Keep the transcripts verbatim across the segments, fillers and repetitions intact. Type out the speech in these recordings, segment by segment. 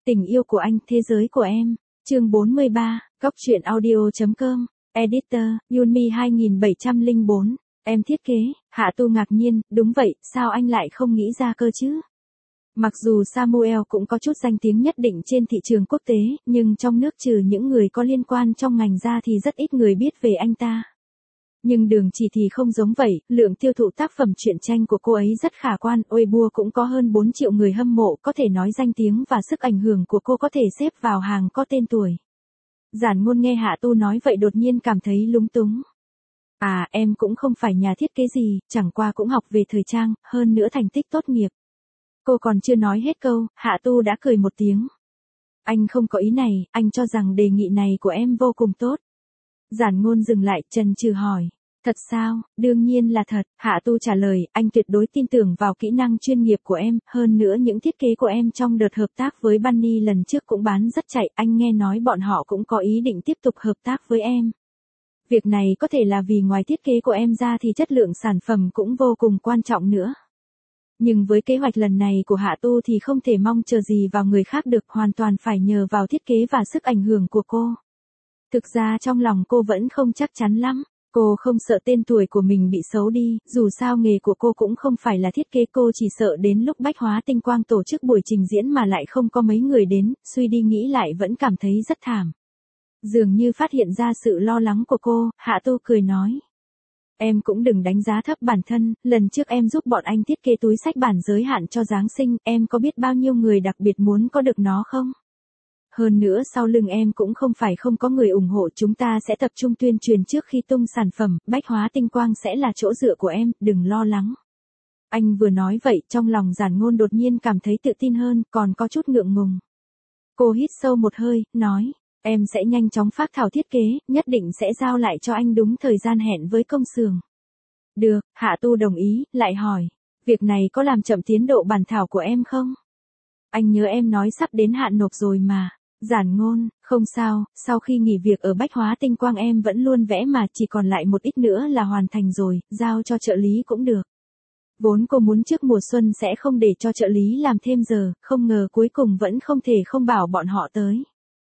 Tình yêu của anh, thế giới của em. Chương bốn mươi ba, góc truyện audio chấm com. Editor, Yunmi hai bảy không bốn. Em thiết kế. Hạ Tu ngạc nhiên, đúng vậy, sao anh lại không nghĩ ra cơ chứ? Mặc dù Samuel cũng có chút danh tiếng nhất định trên thị trường quốc tế, nhưng trong nước trừ những người có liên quan trong ngành ra thì rất ít người biết về anh ta. Nhưng Đường Chỉ thì không giống vậy, lượng tiêu thụ tác phẩm truyện tranh của cô ấy rất khả quan, Weibo cũng có hơn bốn triệu người hâm mộ, có thể nói danh tiếng và sức ảnh hưởng của cô có thể xếp vào hàng có tên tuổi. Giản Ngôn nghe Hạ Tu nói vậy đột nhiên cảm thấy lúng túng. À, em cũng không phải nhà thiết kế gì, chẳng qua cũng học về thời trang, hơn nữa thành tích tốt nghiệp. Cô còn chưa nói hết câu, Hạ Tu đã cười một tiếng. Anh không có ý này, anh cho rằng đề nghị này của em vô cùng tốt. Giản Ngôn dừng lại, chần chừ hỏi. Thật sao? Đương nhiên là thật, Hạ Tu trả lời, anh tuyệt đối tin tưởng vào kỹ năng chuyên nghiệp của em, hơn nữa những thiết kế của em trong đợt hợp tác với Bunny lần trước cũng bán rất chạy, anh nghe nói bọn họ cũng có ý định tiếp tục hợp tác với em. Việc này có thể là vì ngoài thiết kế của em ra thì chất lượng sản phẩm cũng vô cùng quan trọng nữa. Nhưng với kế hoạch lần này của Hạ Tu thì không thể mong chờ gì vào người khác được, hoàn toàn phải nhờ vào thiết kế và sức ảnh hưởng của cô. Thực ra trong lòng cô vẫn không chắc chắn lắm, cô không sợ tên tuổi của mình bị xấu đi, dù sao nghề của cô cũng không phải là thiết kế, cô chỉ sợ đến lúc Bách Hóa Tinh Quang tổ chức buổi trình diễn mà lại không có mấy người đến, suy đi nghĩ lại vẫn cảm thấy rất thảm. Dường như phát hiện ra sự lo lắng của cô, Hạ Tu cười nói. Em cũng đừng đánh giá thấp bản thân, lần trước em giúp bọn anh thiết kế túi xách bản giới hạn cho Giáng sinh, em có biết bao nhiêu người đặc biệt muốn có được nó không? Hơn nữa sau lưng em cũng không phải không có người ủng hộ, chúng ta sẽ tập trung tuyên truyền trước khi tung sản phẩm, Bách Hóa Tinh Quang sẽ là chỗ dựa của em, đừng lo lắng. Anh vừa nói vậy, trong lòng Giản Ngôn đột nhiên cảm thấy tự tin hơn, còn có chút ngượng ngùng. Cô hít sâu một hơi, nói, em sẽ nhanh chóng phác thảo thiết kế, nhất định sẽ giao lại cho anh đúng thời gian hẹn với công xưởng. Được, Hạ Tu đồng ý, lại hỏi, việc này có làm chậm tiến độ bản thảo của em không? Anh nhớ em nói sắp đến hạn nộp rồi mà. Giản Ngôn, không sao, sau khi nghỉ việc ở Bách Hóa Tinh Quang em vẫn luôn vẽ mà, chỉ còn lại một ít nữa là hoàn thành rồi, giao cho trợ lý cũng được. Vốn cô muốn trước mùa xuân sẽ không để cho trợ lý làm thêm giờ, không ngờ cuối cùng vẫn không thể không bảo bọn họ tới.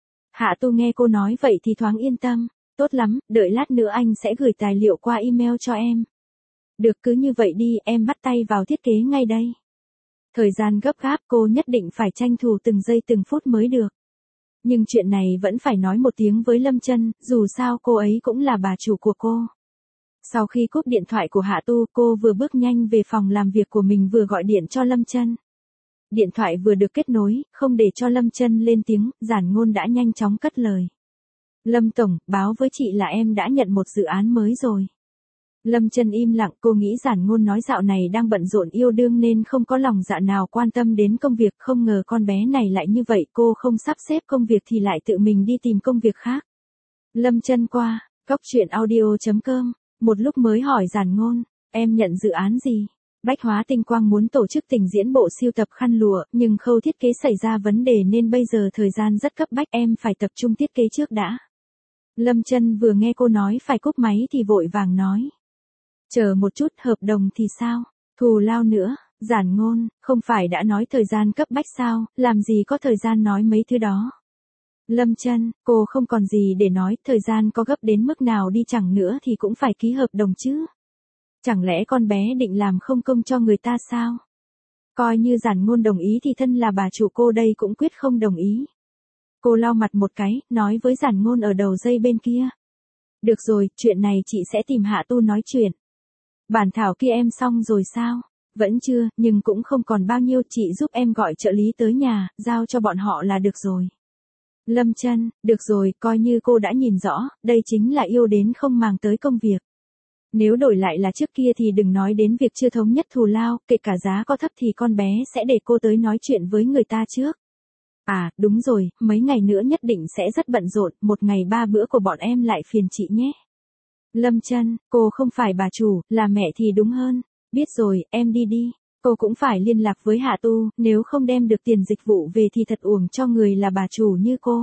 Hạ Tu nghe cô nói vậy thì thoáng yên tâm, tốt lắm, đợi lát nữa anh sẽ gửi tài liệu qua email cho em. Được, cứ như vậy đi, em bắt tay vào thiết kế ngay đây. Thời gian gấp gáp, cô nhất định phải tranh thủ từng giây từng phút mới được. Nhưng chuyện này vẫn phải nói một tiếng với Lâm Chân, dù sao cô ấy cũng là bà chủ của cô. Sau khi cúp điện thoại của Hạ Tu, cô vừa bước nhanh về phòng làm việc của mình vừa gọi điện cho Lâm Chân. Điện thoại vừa được kết nối, không để cho Lâm Chân lên tiếng, Giản Ngôn đã nhanh chóng cất lời. Lâm Tổng, báo với chị là em đã nhận một dự án mới rồi. Lâm Chân im lặng, cô nghĩ Giản Ngôn nói dạo này đang bận rộn yêu đương nên không có lòng dạ nào quan tâm đến công việc, không ngờ con bé này lại như vậy, cô không sắp xếp công việc thì lại tự mình đi tìm công việc khác. Lâm Chân qua, góc truyện audio chấm com, một lúc mới hỏi Giản Ngôn, em nhận dự án gì? Bách Hóa Tinh Quang muốn tổ chức trình diễn bộ sưu tập khăn lụa, nhưng khâu thiết kế xảy ra vấn đề nên bây giờ thời gian rất cấp bách, em phải tập trung thiết kế trước đã. Lâm Chân vừa nghe cô nói phải cúp máy thì vội vàng nói. Chờ một chút, hợp đồng thì sao? Thù lao nữa, Giản Ngôn, không phải đã nói thời gian cấp bách sao, làm gì có thời gian nói mấy thứ đó. Lâm Chân, cô không còn gì để nói, thời gian có gấp đến mức nào đi chẳng nữa thì cũng phải ký hợp đồng chứ. Chẳng lẽ con bé định làm không công cho người ta sao? Coi như Giản Ngôn đồng ý thì thân là bà chủ cô đây cũng quyết không đồng ý. Cô lau mặt một cái, nói với Giản Ngôn ở đầu dây bên kia. Được rồi, chuyện này chị sẽ tìm Hạ Tu nói chuyện. Bản thảo kia em xong rồi sao? Vẫn chưa, nhưng cũng không còn bao nhiêu, chị giúp em gọi trợ lý tới nhà, giao cho bọn họ là được rồi. Lâm Chân, được rồi, coi như cô đã nhìn rõ, đây chính là yêu đến không màng tới công việc. Nếu đổi lại là trước kia thì đừng nói đến việc chưa thống nhất thù lao, kể cả giá có thấp thì con bé sẽ để cô tới nói chuyện với người ta trước. À, đúng rồi, mấy ngày nữa nhất định sẽ rất bận rộn, một ngày ba bữa của bọn em lại phiền chị nhé. Lâm Chân, cô không phải bà chủ, là mẹ thì đúng hơn. Biết rồi, em đi đi. Cô cũng phải liên lạc với Hạ Tu, nếu không đem được tiền dịch vụ về thì thật uổng cho người là bà chủ như cô.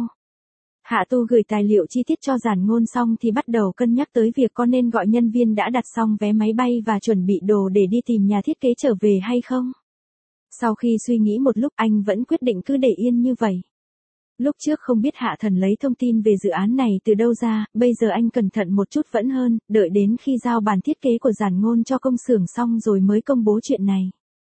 Hạ Tu gửi tài liệu chi tiết cho Giản Ngôn xong thì bắt đầu cân nhắc tới việc có nên gọi nhân viên đã đặt xong vé máy bay và chuẩn bị đồ để đi tìm nhà thiết kế trở về hay không. Sau khi suy nghĩ một lúc anh vẫn quyết định cứ để yên như vậy. Lúc trước không biết Hạ Thần lấy thông tin về dự án này từ đâu ra, bây giờ anh cẩn thận một chút vẫn hơn, đợi đến khi giao bản thiết kế của Giản Ngôn cho công xưởng xong rồi mới công bố chuyện này.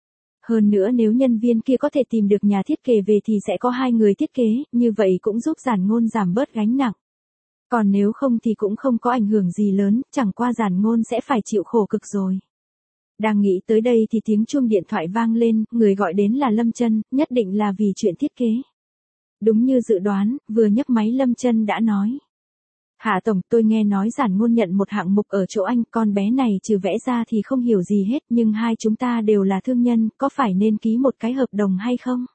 Hơn nữa nếu nhân viên kia có thể tìm được nhà thiết kế về thì sẽ có hai người thiết kế, như vậy cũng giúp Giản Ngôn giảm bớt gánh nặng. Còn nếu không thì cũng không có ảnh hưởng gì lớn, chẳng qua Giản Ngôn sẽ phải chịu khổ cực rồi. Đang nghĩ tới đây thì tiếng chuông điện thoại vang lên, người gọi đến là Lâm Chân, nhất định là vì chuyện thiết kế. Đúng như dự đoán, vừa nhấc máy Lâm Chân đã nói. Hạ Tổng, tôi nghe nói Giản Ngôn nhận một hạng mục ở chỗ anh, con bé này trừ vẽ ra thì không hiểu gì hết, nhưng hai chúng ta đều là thương nhân, có phải nên ký một cái hợp đồng hay không?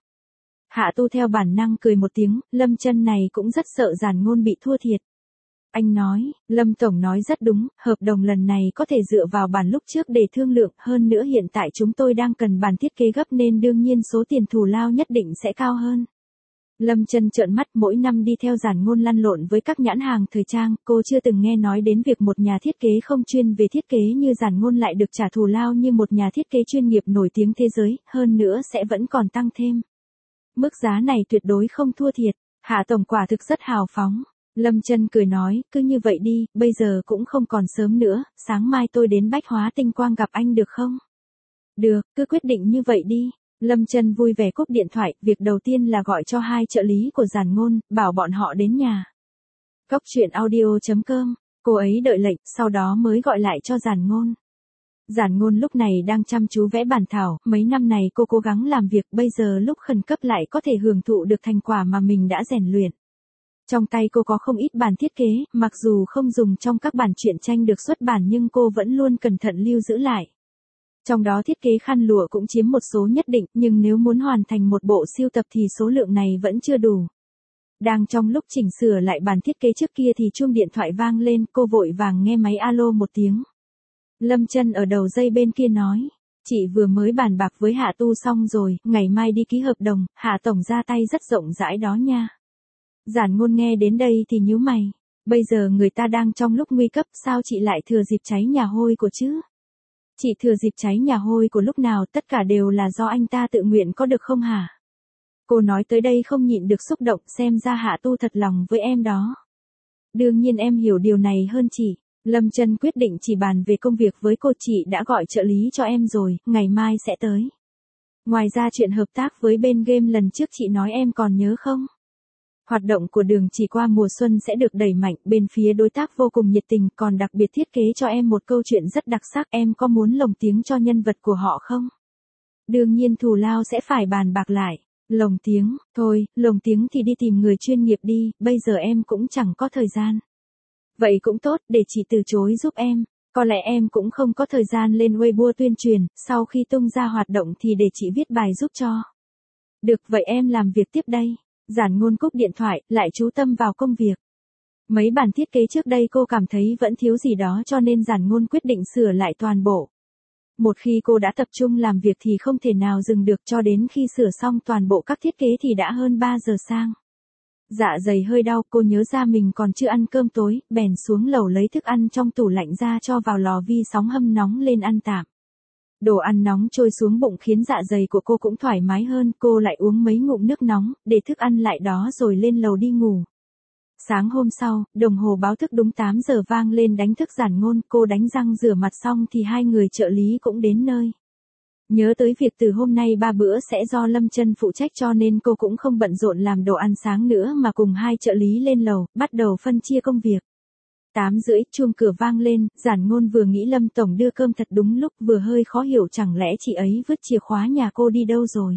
Hạ Tu theo bản năng cười một tiếng, Lâm Chân này cũng rất sợ Giản Ngôn bị thua thiệt. Anh nói, Lâm Tổng nói rất đúng, hợp đồng lần này có thể dựa vào bản lúc trước để thương lượng, hơn nữa hiện tại chúng tôi đang cần bản thiết kế gấp nên đương nhiên số tiền thù lao nhất định sẽ cao hơn. Lâm Chân trợn mắt, mỗi năm đi theo Giản Ngôn lăn lộn với các nhãn hàng thời trang, cô chưa từng nghe nói đến việc một nhà thiết kế không chuyên về thiết kế như Giản Ngôn lại được trả thù lao như một nhà thiết kế chuyên nghiệp nổi tiếng thế giới, hơn nữa sẽ vẫn còn tăng thêm. Mức giá này tuyệt đối không thua thiệt, Hạ Tổng quả thực rất hào phóng. Lâm Chân cười nói, cứ như vậy đi, bây giờ cũng không còn sớm nữa, sáng mai tôi đến Bách Hóa Tinh Quang gặp anh được không? Được, cứ quyết định như vậy đi. Lâm Chân vui vẻ cúp điện thoại, việc đầu tiên là gọi cho hai trợ lý của Giản Ngôn, bảo bọn họ đến nhà. Cốc truyện audio chấm com, cô ấy đợi lệnh, sau đó mới gọi lại cho Giản Ngôn. Giản Ngôn lúc này đang chăm chú vẽ bản thảo, mấy năm này cô cố gắng làm việc, bây giờ lúc khẩn cấp lại có thể hưởng thụ được thành quả mà mình đã rèn luyện. Trong tay cô có không ít bản thiết kế, mặc dù không dùng trong các bản truyện tranh được xuất bản nhưng cô vẫn luôn cẩn thận lưu giữ lại. Trong đó thiết kế khăn lụa cũng chiếm một số nhất định, nhưng nếu muốn hoàn thành một bộ siêu tập thì số lượng này vẫn chưa đủ. Đang trong lúc chỉnh sửa lại bản thiết kế trước kia thì chuông điện thoại vang lên, cô vội vàng nghe máy alo một tiếng. Lâm Chân ở đầu dây bên kia nói, chị vừa mới bàn bạc với Hạ Tu xong rồi, ngày mai đi ký hợp đồng, Hạ Tổng ra tay rất rộng rãi đó nha. Giản Ngôn nghe đến đây thì nhíu mày, bây giờ người ta đang trong lúc nguy cấp, sao chị lại thừa dịp cháy nhà hôi của chứ? Chị thừa dịp cháy nhà hôi của lúc nào, tất cả đều là do anh ta tự nguyện có được không hả? Cô nói tới đây không nhịn được xúc động, xem ra Hạ Tu thật lòng với em đó. Đương nhiên em hiểu điều này hơn chị. Lâm Chân quyết định chỉ bàn về công việc với cô, chị đã gọi trợ lý cho em rồi, ngày mai sẽ tới. Ngoài ra chuyện hợp tác với bên game lần trước chị nói em còn nhớ không? Hoạt động của Đường Chỉ qua mùa xuân sẽ được đẩy mạnh, bên phía đối tác vô cùng nhiệt tình, còn đặc biệt thiết kế cho em một câu chuyện rất đặc sắc, em có muốn lồng tiếng cho nhân vật của họ không? Đương nhiên thù lao sẽ phải bàn bạc lại. Lồng tiếng, thôi, lồng tiếng thì đi tìm người chuyên nghiệp đi, bây giờ em cũng chẳng có thời gian. Vậy cũng tốt, để chị từ chối giúp em. Có lẽ em cũng không có thời gian lên Weibo tuyên truyền, sau khi tung ra hoạt động thì để chị viết bài giúp cho. Được, vậy em làm việc tiếp đây. Giản Ngôn cúp điện thoại, lại chú tâm vào công việc. Mấy bản thiết kế trước đây cô cảm thấy vẫn thiếu gì đó cho nên Giản Ngôn quyết định sửa lại toàn bộ. Một khi cô đã tập trung làm việc thì không thể nào dừng được, cho đến khi sửa xong toàn bộ các thiết kế thì đã hơn ba giờ sang. Dạ dày hơi đau, cô nhớ ra mình còn chưa ăn cơm tối, bèn xuống lầu lấy thức ăn trong tủ lạnh ra cho vào lò vi sóng hâm nóng lên ăn tạm. Đồ ăn nóng trôi xuống bụng khiến dạ dày của cô cũng thoải mái hơn, cô lại uống mấy ngụm nước nóng, để thức ăn lại đó rồi lên lầu đi ngủ. Sáng hôm sau, đồng hồ báo thức đúng tám giờ vang lên đánh thức Giản Ngôn, cô đánh răng rửa mặt xong thì hai người trợ lý cũng đến nơi. Nhớ tới việc từ hôm nay ba bữa sẽ do Lâm Chân phụ trách cho nên cô cũng không bận rộn làm đồ ăn sáng nữa mà cùng hai trợ lý lên lầu, bắt đầu phân chia công việc. Tám rưỡi, chuông cửa vang lên, Giản Ngôn vừa nghĩ Lâm Tổng đưa cơm thật đúng lúc, vừa hơi khó hiểu chẳng lẽ chị ấy vứt chìa khóa nhà cô đi đâu rồi.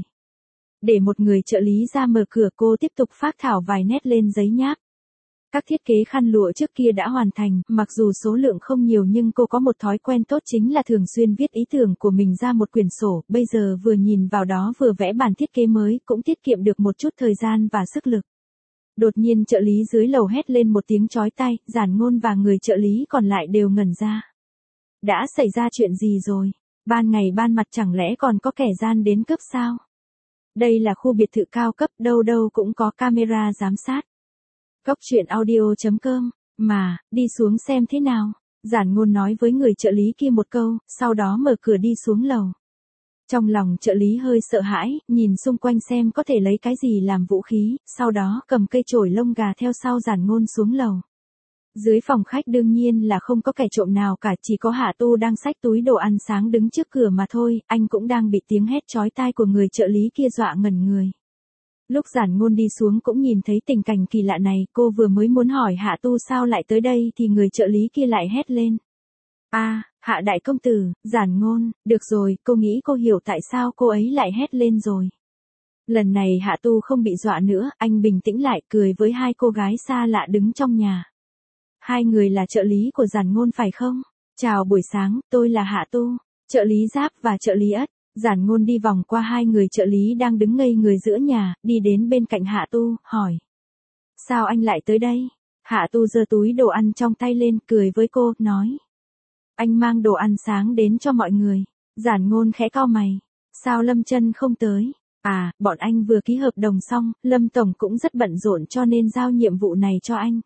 Để một người trợ lý ra mở cửa, cô tiếp tục phác thảo vài nét lên giấy nháp. Các thiết kế khăn lụa trước kia đã hoàn thành, mặc dù số lượng không nhiều nhưng cô có một thói quen tốt chính là thường xuyên viết ý tưởng của mình ra một quyển sổ, bây giờ vừa nhìn vào đó vừa vẽ bản thiết kế mới, cũng tiết kiệm được một chút thời gian và sức lực. Đột nhiên trợ lý dưới lầu hét lên một tiếng chói tai, Giản Ngôn và người trợ lý còn lại đều ngẩn ra. Đã xảy ra chuyện gì rồi? Ban ngày ban mặt chẳng lẽ còn có kẻ gian đến cướp sao? Đây là khu biệt thự cao cấp, đâu đâu cũng có camera giám sát. Cốc truyện audio chấm com, mà, đi xuống xem thế nào. Giản Ngôn nói với người trợ lý kia một câu, sau đó mở cửa đi xuống lầu. Trong lòng trợ lý hơi sợ hãi, nhìn xung quanh xem có thể lấy cái gì làm vũ khí, sau đó cầm cây chổi lông gà theo sau Giản Ngôn xuống lầu. Dưới phòng khách đương nhiên là không có kẻ trộm nào cả, chỉ có Hạ Tu đang xách túi đồ ăn sáng đứng trước cửa mà thôi, anh cũng đang bị tiếng hét chói tai của người trợ lý kia dọa ngẩn người. Lúc Giản Ngôn đi xuống cũng nhìn thấy tình cảnh kỳ lạ này, cô vừa mới muốn hỏi Hạ Tu sao lại tới đây thì người trợ lý kia lại hét lên. A, à, Hạ đại công tử, Giản Ngôn, được rồi, cô nghĩ cô hiểu tại sao cô ấy lại hét lên rồi. Lần này Hạ Tu không bị dọa nữa, anh bình tĩnh lại cười với hai cô gái xa lạ đứng trong nhà. Hai người là trợ lý của Giản Ngôn phải không? Chào buổi sáng, tôi là Hạ Tu, trợ lý Giáp và trợ lý Ất. Giản Ngôn đi vòng qua hai người trợ lý đang đứng ngây người giữa nhà, đi đến bên cạnh Hạ Tu, hỏi. Sao anh lại tới đây? Hạ Tu giơ túi đồ ăn trong tay lên, cười với cô, nói. Anh mang đồ ăn sáng đến cho mọi người. Giản Ngôn khẽ cau mày. Sao Lâm Chân không tới? À, bọn anh vừa ký hợp đồng xong, Lâm Tổng cũng rất bận rộn cho nên giao nhiệm vụ này cho anh.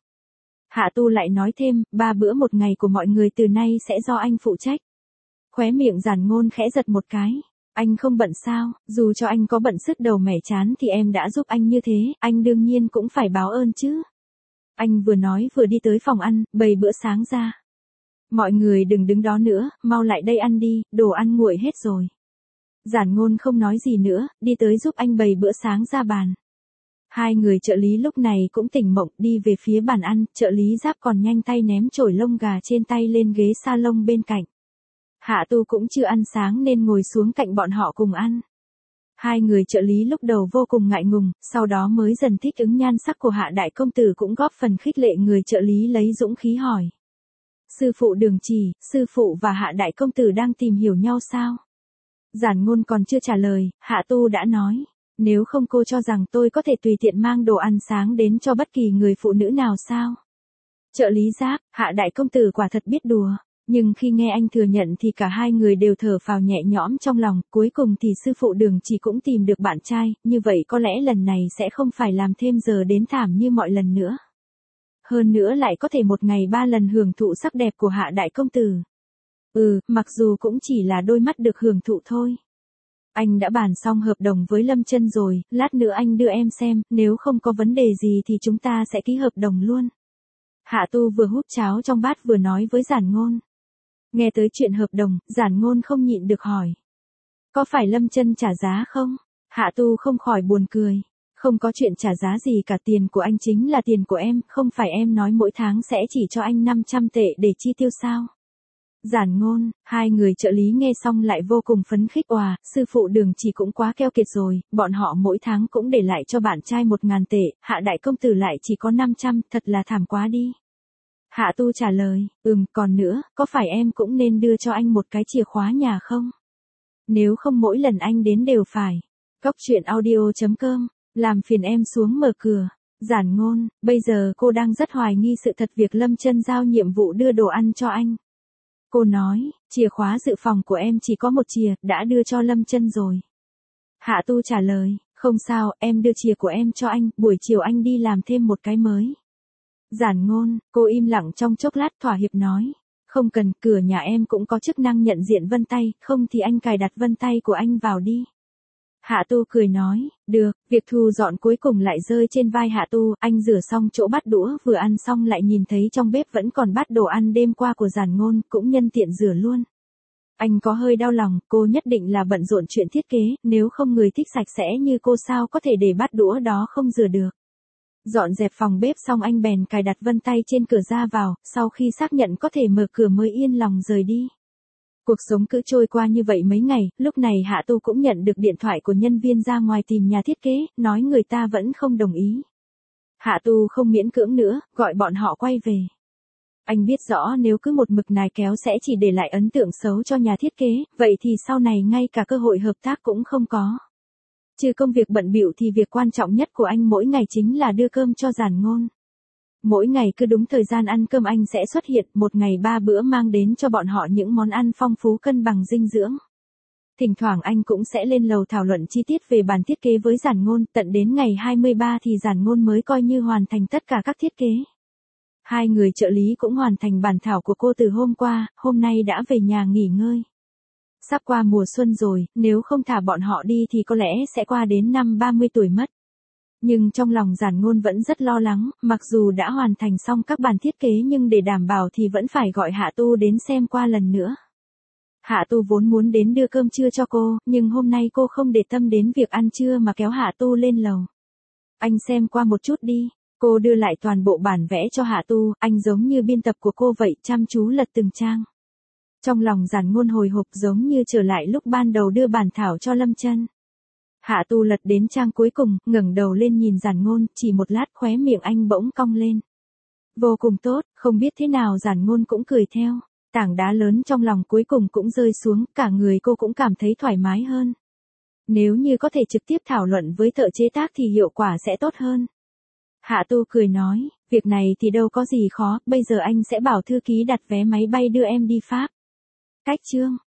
Hạ Tu lại nói thêm, ba bữa một ngày của mọi người từ nay sẽ do anh phụ trách. Khóe miệng Giản Ngôn khẽ giật một cái. Anh không bận sao, dù cho anh có bận sứt đầu mẻ chán thì em đã giúp anh như thế, anh đương nhiên cũng phải báo ơn chứ. Anh vừa nói vừa đi tới phòng ăn, bày bữa sáng ra. Mọi người đừng đứng đó nữa, mau lại đây ăn đi, đồ ăn nguội hết rồi. Giản Ngôn không nói gì nữa, đi tới giúp anh bày bữa sáng ra bàn. Hai người trợ lý lúc này cũng tỉnh mộng đi về phía bàn ăn, trợ lý Giáp còn nhanh tay ném chổi lông gà trên tay lên ghế salon bên cạnh. Hạ Tu cũng chưa ăn sáng nên ngồi xuống cạnh bọn họ cùng ăn. Hai người trợ lý lúc đầu vô cùng ngại ngùng, sau đó mới dần thích ứng nhan sắc của Hạ đại công tử cũng góp phần khích lệ người trợ lý lấy dũng khí hỏi. Sư phụ Đường Chỉ, sư phụ và Hạ đại công tử đang tìm hiểu nhau sao? Giản Ngôn còn chưa trả lời, Hạ Tu đã nói. Nếu không cô cho rằng tôi có thể tùy tiện mang đồ ăn sáng đến cho bất kỳ người phụ nữ nào sao? Trợ lý Giáp, Hạ đại công tử quả thật biết đùa. Nhưng khi nghe anh thừa nhận thì cả hai người đều thở phào nhẹ nhõm trong lòng, cuối cùng thì sư phụ Đường Chỉ cũng tìm được bạn trai, như vậy có lẽ lần này sẽ không phải làm thêm giờ đến thảm như mọi lần nữa. Hơn nữa lại có thể một ngày ba lần hưởng thụ sắc đẹp của Hạ đại công tử. Ừ, mặc dù cũng chỉ là đôi mắt được hưởng thụ thôi. Anh đã bàn xong hợp đồng với Lâm Chân rồi, lát nữa anh đưa em xem, nếu không có vấn đề gì thì chúng ta sẽ ký hợp đồng luôn. Hạ Tu vừa hút cháo trong bát vừa nói với Giản Ngôn. Nghe tới chuyện hợp đồng, Giản Ngôn không nhịn được hỏi. Có phải Lâm Chân trả giá không? Hạ Tu không khỏi buồn cười. Không có chuyện trả giá gì cả, tiền của anh chính là tiền của em, không phải em nói mỗi tháng sẽ chỉ cho anh năm trăm tệ để chi tiêu sao? Giản Ngôn, hai người trợ lý nghe xong lại vô cùng phấn khích. Òa, sư phụ Đường Chỉ cũng quá keo kiệt rồi, bọn họ mỗi tháng cũng để lại cho bạn trai một ngàn tệ, Hạ đại công tử lại chỉ có năm trăm, thật là thảm quá đi. Hạ Tu trả lời, ừm, còn nữa, có phải em cũng nên đưa cho anh một cái chìa khóa nhà không? Nếu không mỗi lần anh đến đều phải. Cóc truyện audio chấm com, làm phiền em xuống mở cửa. Giản Ngôn, bây giờ cô đang rất hoài nghi sự thật việc Lâm Chân giao nhiệm vụ đưa đồ ăn cho anh. Cô nói, chìa khóa dự phòng của em chỉ có một chìa, đã đưa cho Lâm Chân rồi. Hạ Tu trả lời, không sao, em đưa chìa của em cho anh, buổi chiều anh đi làm thêm một cái mới. Giản Ngôn, cô im lặng trong chốc lát thỏa hiệp nói. Không cần, cửa nhà em cũng có chức năng nhận diện vân tay, không thì anh cài đặt vân tay của anh vào đi. Hạ Tu cười nói, được, việc thu dọn cuối cùng lại rơi trên vai Hạ Tu, anh rửa xong chỗ bát đũa vừa ăn xong lại nhìn thấy trong bếp vẫn còn bát đồ ăn đêm qua của Giản Ngôn, cũng nhân tiện rửa luôn. Anh có hơi đau lòng, cô nhất định là bận rộn chuyện thiết kế, nếu không người thích sạch sẽ như cô sao có thể để bát đũa đó không rửa được. Dọn dẹp phòng bếp xong anh bèn cài đặt vân tay trên cửa ra vào, sau khi xác nhận có thể mở cửa mới yên lòng rời đi. Cuộc sống cứ trôi qua như vậy mấy ngày, lúc này Hạ Tu cũng nhận được điện thoại của nhân viên ra ngoài tìm nhà thiết kế, nói người ta vẫn không đồng ý. Hạ Tu không miễn cưỡng nữa, gọi bọn họ quay về. Anh biết rõ nếu cứ một mực nài kéo sẽ chỉ để lại ấn tượng xấu cho nhà thiết kế, vậy thì sau này ngay cả cơ hội hợp tác cũng không có. Trừ công việc bận bịu thì việc quan trọng nhất của anh mỗi ngày chính là đưa cơm cho Giản Ngôn. Mỗi ngày cứ đúng thời gian ăn cơm anh sẽ xuất hiện, một ngày ba bữa mang đến cho bọn họ những món ăn phong phú cân bằng dinh dưỡng. Thỉnh thoảng anh cũng sẽ lên lầu thảo luận chi tiết về bản thiết kế với Giản Ngôn, tận đến ngày hai mươi ba thì Giản Ngôn mới coi như hoàn thành tất cả các thiết kế. Hai người trợ lý cũng hoàn thành bản thảo của cô từ hôm qua, hôm nay đã về nhà nghỉ ngơi. Sắp qua mùa xuân rồi, nếu không thả bọn họ đi thì có lẽ sẽ qua đến năm ba mươi tuổi mất. Nhưng trong lòng Giản Ngôn vẫn rất lo lắng, mặc dù đã hoàn thành xong các bản thiết kế nhưng để đảm bảo thì vẫn phải gọi Hạ Tu đến xem qua lần nữa. Hạ Tu vốn muốn đến đưa cơm trưa cho cô, nhưng hôm nay cô không để tâm đến việc ăn trưa mà kéo Hạ Tu lên lầu. Anh xem qua một chút đi. Cô đưa lại toàn bộ bản vẽ cho Hạ Tu, anh giống như biên tập của cô vậy, chăm chú lật từng trang. Trong lòng Giản Ngôn hồi hộp giống như trở lại lúc ban đầu đưa bản thảo cho Lâm Chân. Hạ Tu lật đến trang cuối cùng, ngẩng đầu lên nhìn Giản Ngôn, chỉ một lát khóe miệng anh bỗng cong lên. Vô cùng tốt, không biết thế nào Giản Ngôn cũng cười theo. Tảng đá lớn trong lòng cuối cùng cũng rơi xuống, cả người cô cũng cảm thấy thoải mái hơn. Nếu như có thể trực tiếp thảo luận với thợ chế tác thì hiệu quả sẽ tốt hơn. Hạ Tu cười nói, việc này thì đâu có gì khó, bây giờ anh sẽ bảo thư ký đặt vé máy bay đưa em đi Pháp. Cách chương